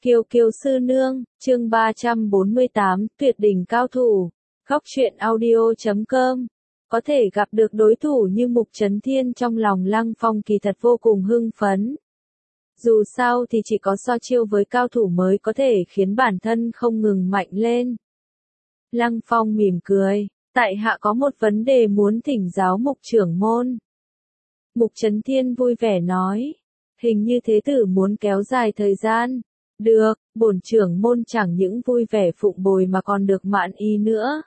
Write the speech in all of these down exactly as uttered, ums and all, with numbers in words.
Kiều Kiều sư nương, chương ba trăm bốn mươi tám, tuyệt đỉnh cao thủ. Góc truyện audio chấm com. Có thể gặp được đối thủ như Mục Chấn Thiên trong lòng Lăng Phong kỳ thật vô cùng hưng phấn. Dù sao thì chỉ có so chiêu với cao thủ mới có thể khiến bản thân không ngừng mạnh lên. Lăng Phong mỉm cười, tại hạ có một vấn đề muốn thỉnh giáo Mục trưởng môn. Mục Chấn Thiên vui vẻ nói, hình như thế tử muốn kéo dài thời gian. Được, bổn trưởng môn chẳng những vui vẻ phụng bồi mà còn được mãn ý nữa.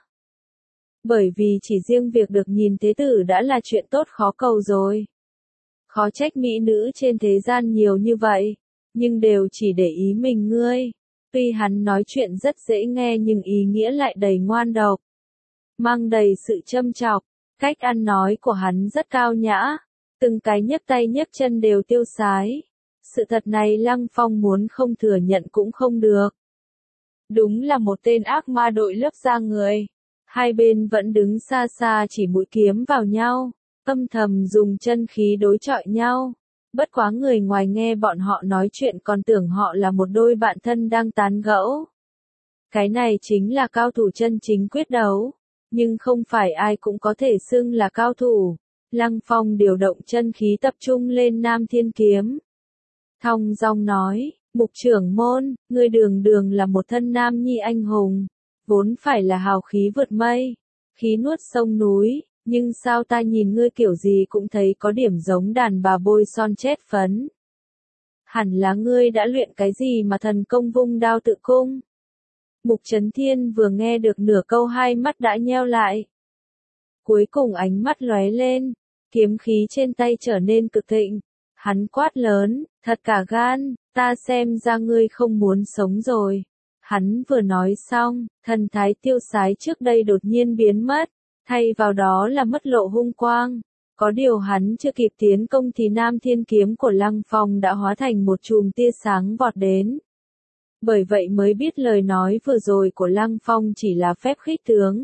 Bởi vì chỉ riêng việc được nhìn thế tử đã là chuyện tốt khó cầu rồi. Khó trách mỹ nữ trên thế gian nhiều như vậy, nhưng đều chỉ để ý mình ngươi. Tuy hắn nói chuyện rất dễ nghe nhưng ý nghĩa lại đầy ngoan độc, mang đầy sự châm chọc. Cách ăn nói của hắn rất cao nhã, từng cái nhấc tay nhấc chân đều tiêu sái. Sự thật này Lăng Phong muốn không thừa nhận cũng không được. Đúng là một tên ác ma đội lớp da người. Hai bên vẫn đứng xa xa chỉ mũi kiếm vào nhau, âm thầm dùng chân khí đối chọi nhau. Bất quá người ngoài nghe bọn họ nói chuyện còn tưởng họ là một đôi bạn thân đang tán gẫu. Cái này chính là cao thủ chân chính quyết đấu, nhưng không phải ai cũng có thể xưng là cao thủ. Lăng Phong điều động chân khí tập trung lên Nam Thiên Kiếm. Thong dong nói, Mục trưởng môn, ngươi đường đường là một thân nam nhi anh hùng, vốn phải là hào khí vượt mây, khí nuốt sông núi, nhưng sao ta nhìn ngươi kiểu gì cũng thấy có điểm giống đàn bà bôi son chết phấn. Hẳn là ngươi đã luyện cái gì mà thần công vung đao tự cung. Mục Chấn Thiên vừa nghe được nửa câu hai mắt đã nheo lại. Cuối cùng ánh mắt lóe lên, kiếm khí trên tay trở nên cực thịnh. Hắn quát lớn, thật cả gan, ta xem ra ngươi không muốn sống rồi. Hắn vừa nói xong, thần thái tiêu sái trước đây đột nhiên biến mất, thay vào đó là mất lộ hung quang. Có điều hắn chưa kịp tiến công thì Nam Thiên Kiếm của Lăng Phong đã hóa thành một chùm tia sáng vọt đến. Bởi vậy mới biết lời nói vừa rồi của Lăng Phong chỉ là phép khích tướng.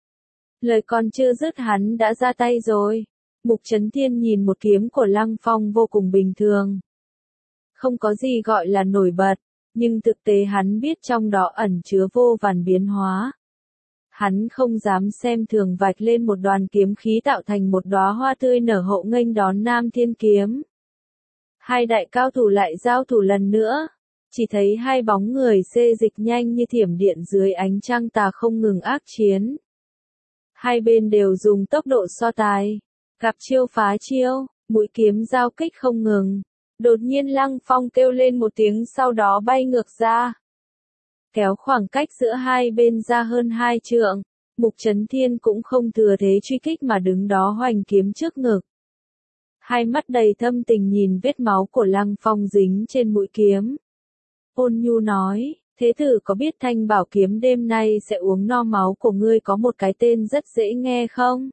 Lời còn chưa dứt hắn đã ra tay rồi. Mục Chấn Thiên nhìn một kiếm của Lăng Phong vô cùng bình thường. Không có gì gọi là nổi bật, nhưng thực tế hắn biết trong đó ẩn chứa vô vàn biến hóa. Hắn không dám xem thường vạch lên một đoàn kiếm khí tạo thành một đóa hoa tươi nở hộ nghênh đón Nam Thiên Kiếm. Hai đại cao thủ lại giao thủ lần nữa, chỉ thấy hai bóng người xê dịch nhanh như thiểm điện dưới ánh trăng tà không ngừng ác chiến. Hai bên đều dùng tốc độ so tài. Gặp chiêu phá chiêu, mũi kiếm giao kích không ngừng. Đột nhiên Lăng Phong kêu lên một tiếng sau đó bay ngược ra. Kéo khoảng cách giữa hai bên ra hơn hai trượng. Mục Chấn Thiên cũng không thừa thế truy kích mà đứng đó hoành kiếm trước ngực. Hai mắt đầy thâm tình nhìn vết máu của Lăng Phong dính trên mũi kiếm. Ôn nhu nói, thế tử có biết thanh bảo kiếm đêm nay sẽ uống no máu của ngươi có một cái tên rất dễ nghe không?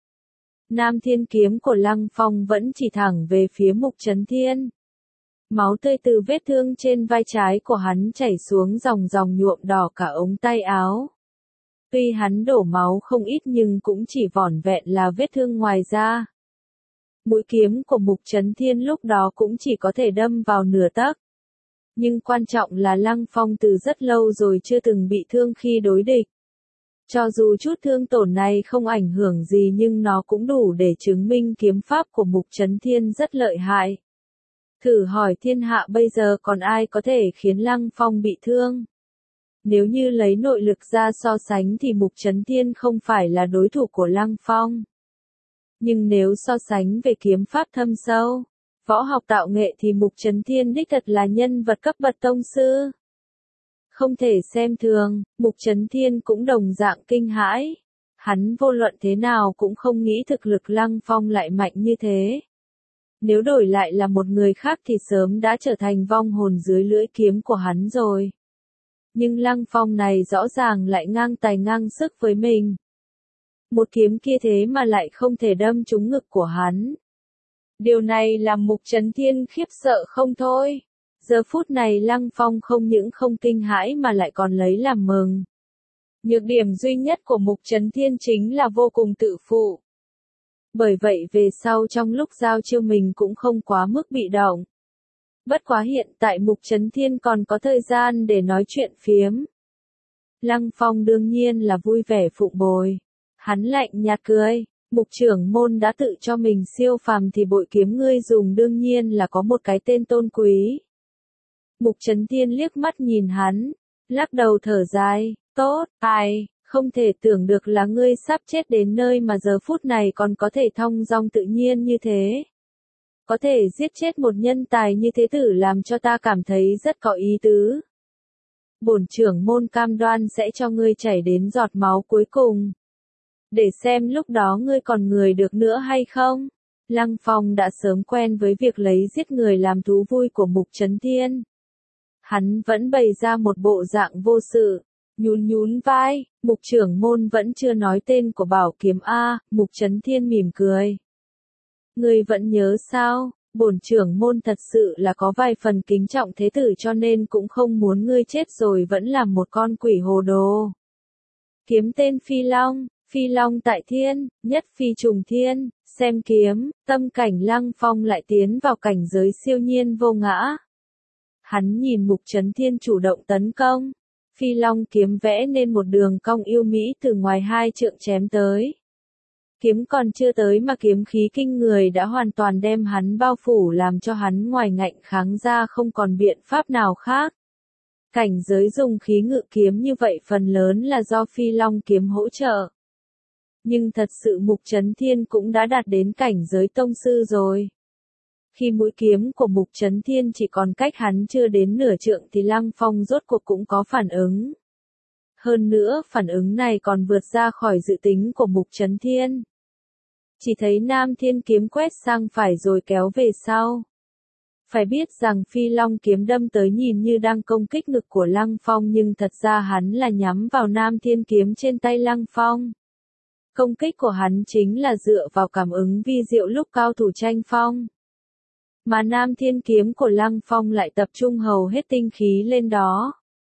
Nam Thiên Kiếm của Lăng Phong vẫn chỉ thẳng về phía Mục Chấn Thiên. Máu tươi từ vết thương trên vai trái của hắn chảy xuống dòng dòng nhuộm đỏ cả ống tay áo. Tuy hắn đổ máu không ít nhưng cũng chỉ vỏn vẹn là vết thương ngoài da. Mũi kiếm của Mục Chấn Thiên lúc đó cũng chỉ có thể đâm vào nửa tấc. Nhưng quan trọng là Lăng Phong từ rất lâu rồi chưa từng bị thương khi đối địch. Cho dù chút thương tổn này không ảnh hưởng gì nhưng nó cũng đủ để chứng minh kiếm pháp của Mục Chấn Thiên rất lợi hại. Thử hỏi thiên hạ bây giờ còn ai có thể khiến Lăng Phong bị thương? Nếu như lấy nội lực ra so sánh thì Mục Chấn Thiên không phải là đối thủ của Lăng Phong. Nhưng nếu so sánh về kiếm pháp thâm sâu, võ học tạo nghệ thì Mục Chấn Thiên đích thật là nhân vật cấp bậc tông sư. Không thể xem thường, Mục Chấn Thiên cũng đồng dạng kinh hãi. Hắn vô luận thế nào cũng không nghĩ thực lực Lăng Phong lại mạnh như thế. Nếu đổi lại là một người khác thì sớm đã trở thành vong hồn dưới lưỡi kiếm của hắn rồi. Nhưng Lăng Phong này rõ ràng lại ngang tài ngang sức với mình. Một kiếm kia thế mà lại không thể đâm trúng ngực của hắn. Điều này làm Mục Chấn Thiên khiếp sợ không thôi. Giờ phút này Lăng Phong không những không kinh hãi mà lại còn lấy làm mừng. Nhược điểm duy nhất của Mục Chấn Thiên chính là vô cùng tự phụ. Bởi vậy về sau trong lúc giao chiêu mình cũng không quá mức bị động. Bất quá hiện tại Mục Chấn Thiên còn có thời gian để nói chuyện phiếm. Lăng Phong đương nhiên là vui vẻ phụng bồi. Hắn lạnh nhạt cười, Mục trưởng môn đã tự cho mình siêu phàm thì bội kiếm ngươi dùng đương nhiên là có một cái tên tôn quý. Mục Chấn Thiên liếc mắt nhìn hắn, lắc đầu thở dài, tốt, ai, không thể tưởng được là ngươi sắp chết đến nơi mà giờ phút này còn có thể thong dong tự nhiên như thế. Có thể giết chết một nhân tài như thế tử làm cho ta cảm thấy rất có ý tứ. Bổn trưởng môn cam đoan sẽ cho ngươi chảy đến giọt máu cuối cùng. Để xem lúc đó ngươi còn người được nữa hay không. Lăng Phong đã sớm quen với việc lấy giết người làm thú vui của Mục Chấn Thiên. Hắn vẫn bày ra một bộ dạng vô sự, nhún nhún vai, Mục trưởng môn vẫn chưa nói tên của bảo kiếm A, Mục Chấn Thiên mỉm cười. Ngươi vẫn nhớ sao, bổn trưởng môn thật sự là có vài phần kính trọng thế tử cho nên cũng không muốn ngươi chết rồi vẫn là một con quỷ hồ đồ. Kiếm tên Phi Long, Phi Long tại thiên, nhất phi trùng thiên, xem kiếm, tâm cảnh Lăng Phong lại tiến vào cảnh giới siêu nhiên vô ngã. Hắn nhìn Mục Chấn Thiên chủ động tấn công, Phi Long kiếm vẽ nên một đường cong yêu mỹ từ ngoài hai trượng chém tới. Kiếm còn chưa tới mà kiếm khí kinh người đã hoàn toàn đem hắn bao phủ làm cho hắn ngoài ngạnh kháng ra không còn biện pháp nào khác. Cảnh giới dùng khí ngự kiếm như vậy phần lớn là do Phi Long kiếm hỗ trợ. Nhưng thật sự Mục Chấn Thiên cũng đã đạt đến cảnh giới tông sư rồi. Khi mũi kiếm của Mục Chấn Thiên chỉ còn cách hắn chưa đến nửa trượng thì Lăng Phong rốt cuộc cũng có phản ứng. Hơn nữa phản ứng này còn vượt ra khỏi dự tính của Mục Chấn Thiên. Chỉ thấy Nam Thiên kiếm quét sang phải rồi kéo về sau. Phải biết rằng Phi Long kiếm đâm tới nhìn như đang công kích ngực của Lăng Phong nhưng thật ra hắn là nhắm vào Nam Thiên kiếm trên tay Lăng Phong. Công kích của hắn chính là dựa vào cảm ứng vi diệu lúc cao thủ tranh phong. Mà Nam Thiên kiếm của Lăng Phong lại tập trung hầu hết tinh khí lên đó.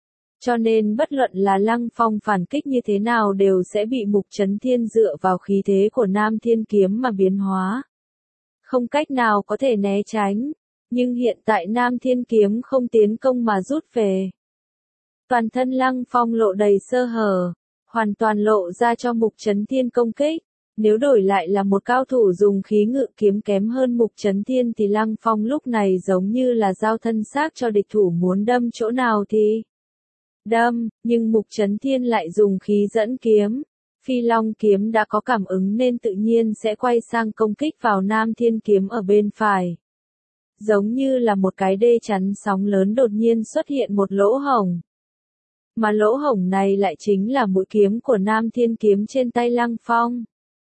Cho nên bất luận là Lăng Phong phản kích như thế nào đều sẽ bị Mục Chấn Thiên dựa vào khí thế của Nam Thiên kiếm mà biến hóa. Không cách nào có thể né tránh, nhưng hiện tại Nam Thiên kiếm không tiến công mà rút về. Toàn thân Lăng Phong lộ đầy sơ hở, hoàn toàn lộ ra cho Mục Chấn Thiên công kích. Nếu đổi lại là một cao thủ dùng khí ngự kiếm kém hơn Mục Chấn Thiên thì Lăng Phong lúc này giống như là dao thân xác cho địch thủ muốn đâm chỗ nào thì đâm, nhưng Mục Chấn Thiên lại dùng khí dẫn kiếm. Phi Long kiếm đã có cảm ứng nên tự nhiên sẽ quay sang công kích vào Nam Thiên kiếm ở bên phải. Giống như là một cái đê chắn sóng lớn đột nhiên xuất hiện một lỗ hổng. Mà lỗ hổng này lại chính là mũi kiếm của Nam Thiên kiếm trên tay Lăng Phong.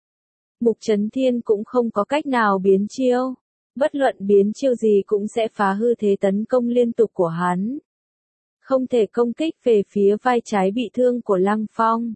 Mục Chấn Thiên cũng không có cách nào biến chiêu. Bất luận biến chiêu gì cũng sẽ phá hư thế tấn công liên tục của hắn. Không thể công kích về phía vai trái bị thương của Lăng Phong.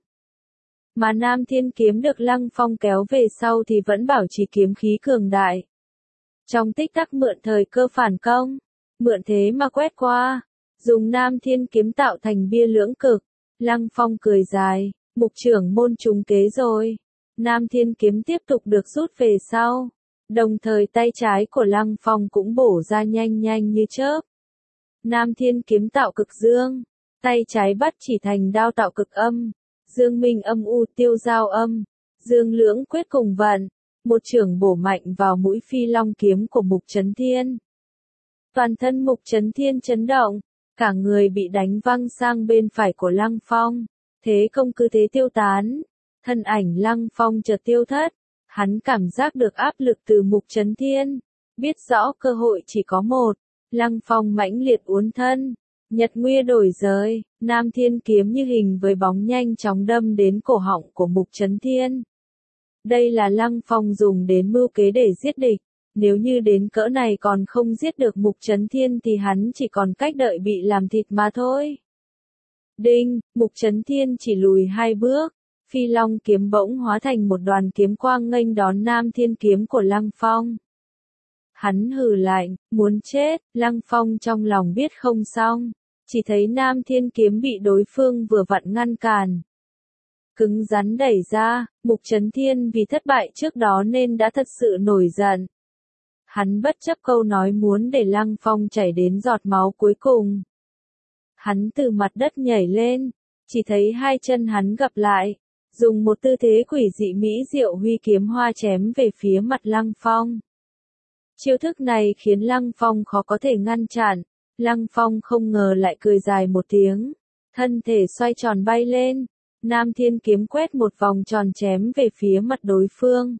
Mà Nam Thiên kiếm được Lăng Phong kéo về sau thì vẫn bảo trì kiếm khí cường đại. Trong tích tắc mượn thời cơ phản công, mượn thế mà quét qua, dùng Nam Thiên kiếm tạo thành bia lưỡng cực. Lăng Phong cười dài, Mục trưởng môn trúng kế rồi. Nam Thiên kiếm tiếp tục được rút về sau. Đồng thời tay trái của Lăng Phong cũng bổ ra nhanh nhanh như chớp. Nam Thiên kiếm tạo cực dương, tay trái bắt chỉ thành đao tạo cực âm. Dương minh âm u tiêu giao âm, dương lưỡng quyết cùng vận. Một chưởng bổ mạnh vào mũi Phi Long kiếm của Mục Chấn Thiên. Toàn thân Mục Chấn Thiên chấn động, cả người bị đánh văng sang bên phải của Lăng Phong. Thế công cứ thế tiêu tán, thân ảnh Lăng Phong chợt tiêu thất. Hắn cảm giác được áp lực từ Mục Chấn Thiên, biết rõ cơ hội chỉ có một. Lăng Phong mãnh liệt uốn thân, nhật nguy đổi giới, Nam Thiên kiếm như hình với bóng nhanh chóng đâm đến cổ họng của Mục Chấn Thiên. Đây là Lăng Phong dùng đến mưu kế để giết địch. Nếu như đến cỡ này còn không giết được Mục Chấn Thiên thì hắn chỉ còn cách đợi bị làm thịt mà thôi. Đinh, Mục Chấn Thiên chỉ lùi hai bước. Phi Long kiếm bỗng hóa thành một đoàn kiếm quang nghênh đón Nam Thiên kiếm của Lăng Phong. Hắn hừ lạnh, muốn chết, Lăng Phong trong lòng biết không xong. Chỉ thấy Nam Thiên kiếm bị đối phương vừa vặn ngăn cản. Cứng rắn đẩy ra, Mục Chấn Thiên vì thất bại trước đó nên đã thật sự nổi giận. Hắn bất chấp câu nói muốn để Lăng Phong chảy đến giọt máu cuối cùng. Hắn từ mặt đất nhảy lên, chỉ thấy hai chân hắn gập lại, dùng một tư thế quỷ dị mỹ diệu huy kiếm hoa chém về phía mặt Lăng Phong. Chiêu thức này khiến Lăng Phong khó có thể ngăn chặn, Lăng Phong không ngờ lại cười dài một tiếng, thân thể xoay tròn bay lên, Nam Thiên kiếm quét một vòng tròn chém về phía mặt đối phương.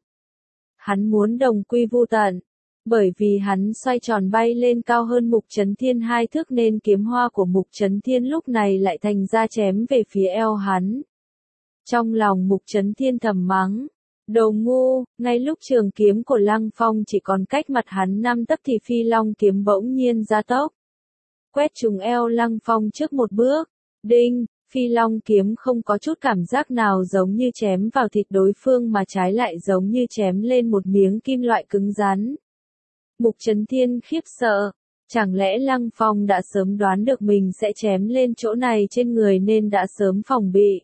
Hắn muốn đồng quy vu tận, bởi vì hắn xoay tròn bay lên cao hơn Mục Chấn Thiên hai thước nên kiếm hoa của Mục Chấn Thiên lúc này lại thành ra chém về phía eo hắn. Trong lòng Mục Chấn Thiên thầm mắng, đồ ngu, ngay lúc trường kiếm của Lăng Phong chỉ còn cách mặt hắn năm tấc thì Phi Long kiếm bỗng nhiên gia tốc, quét trúng eo Lăng Phong trước một bước, đinh, Phi Long kiếm không có chút cảm giác nào giống như chém vào thịt đối phương mà trái lại giống như chém lên một miếng kim loại cứng rắn. Mục Chấn Thiên khiếp sợ, chẳng lẽ Lăng Phong đã sớm đoán được mình sẽ chém lên chỗ này trên người nên đã sớm phòng bị.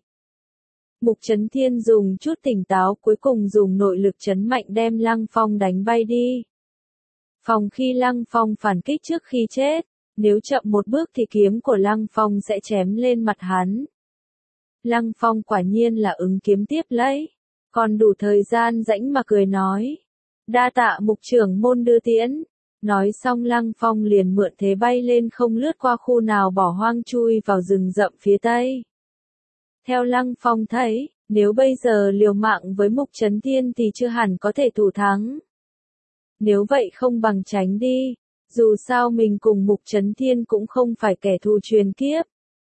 Mục Chấn Thiên dùng chút tỉnh táo cuối cùng dùng nội lực chấn mạnh đem Lăng Phong đánh bay đi. Phòng khi Lăng Phong phản kích trước khi chết, nếu chậm một bước thì kiếm của Lăng Phong sẽ chém lên mặt hắn. Lăng Phong quả nhiên là ứng kiếm tiếp lấy, còn đủ thời gian rãnh mà cười nói. Đa tạ Mục trưởng môn đưa tiễn. Nói xong Lăng Phong liền mượn thế bay lên không lướt qua khu nào bỏ hoang chui vào rừng rậm phía tây. Theo Lăng Phong thấy, nếu bây giờ liều mạng với Mục Chấn Thiên thì chưa hẳn có thể thủ thắng. Nếu vậy không bằng tránh đi, dù sao mình cùng Mục Chấn Thiên cũng không phải kẻ thù truyền kiếp.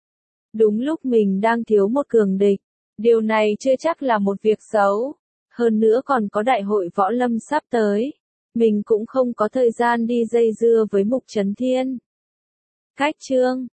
Đúng lúc mình đang thiếu một cường địch, điều này chưa chắc là một việc xấu. Hơn nữa còn có đại hội võ lâm sắp tới, mình cũng không có thời gian đi dây dưa với Mục Chấn Thiên. Cách chương